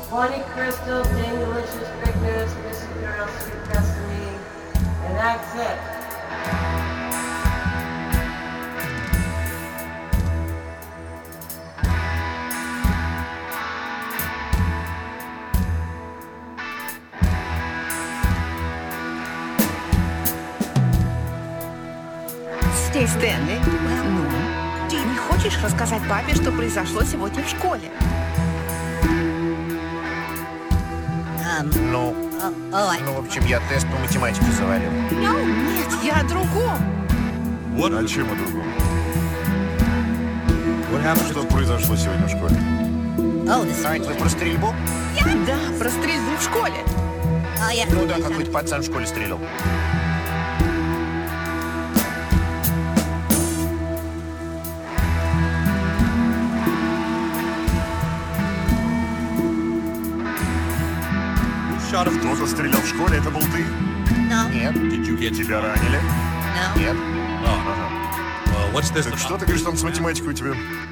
20 crystals, dang delicious quickness, missing girl, sweet destiny, and that's it. Стэнли, ты не хочешь рассказать папе, что произошло сегодня в школе? В общем, я тест по математике завалил. Нет, я о другом. А чем о другом? Что произошло сегодня в школе? Вы про стрельбу? Да, про стрельбу в школе. Ну да, какой-то пацан в школе стрелял. Кто-то стрелял в школе, это был ты? Нет. Тебя ранили? Нет. Так что ты говоришь там с математикой у тебя?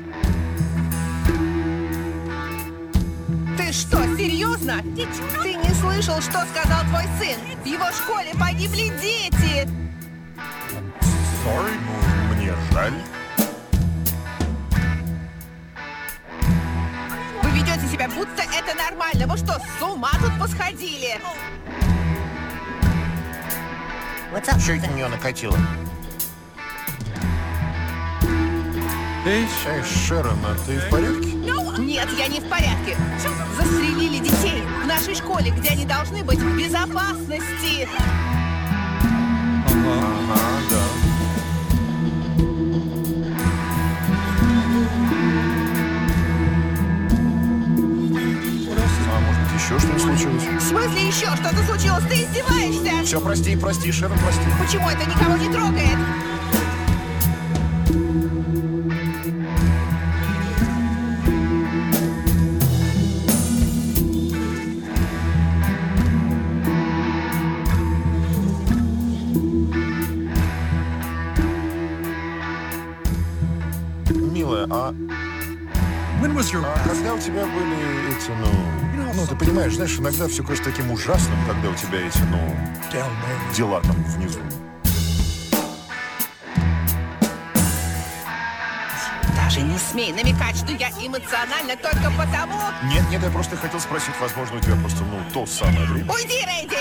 Ты что, серьезно? Ты не слышал, что сказал твой сын? В его школе погибли дети. Sorry, мне жаль. Вы ведете себя, будто это нормально. Вы что, с ума тут посходили? Что это на нее накатило? Эй, Шерон, а ты в порядке? Нет, я не в порядке. Застрелили детей в нашей школе, где они должны быть в безопасности. Ага, да. А может быть, еще что-нибудь случилось? В смысле еще что-то случилось? Ты издеваешься? Все, прости, Шерон, прости. Почему это никого не трогает? Милая, а когда у тебя были эти, ты понимаешь, знаешь, иногда все кажется таким ужасным, когда у тебя эти, дела там внизу. Даже не смей намекать, что я эмоциональна только потому... Нет, я просто хотел спросить, возможно, у тебя просто, то самое время. Уйди, Рэнди!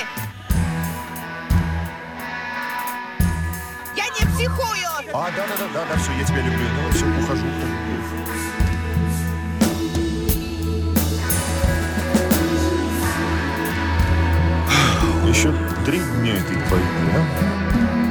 Я не психую! Да, все, я тебя люблю. Все, ухожу. Еще 3 дня этой войны, а?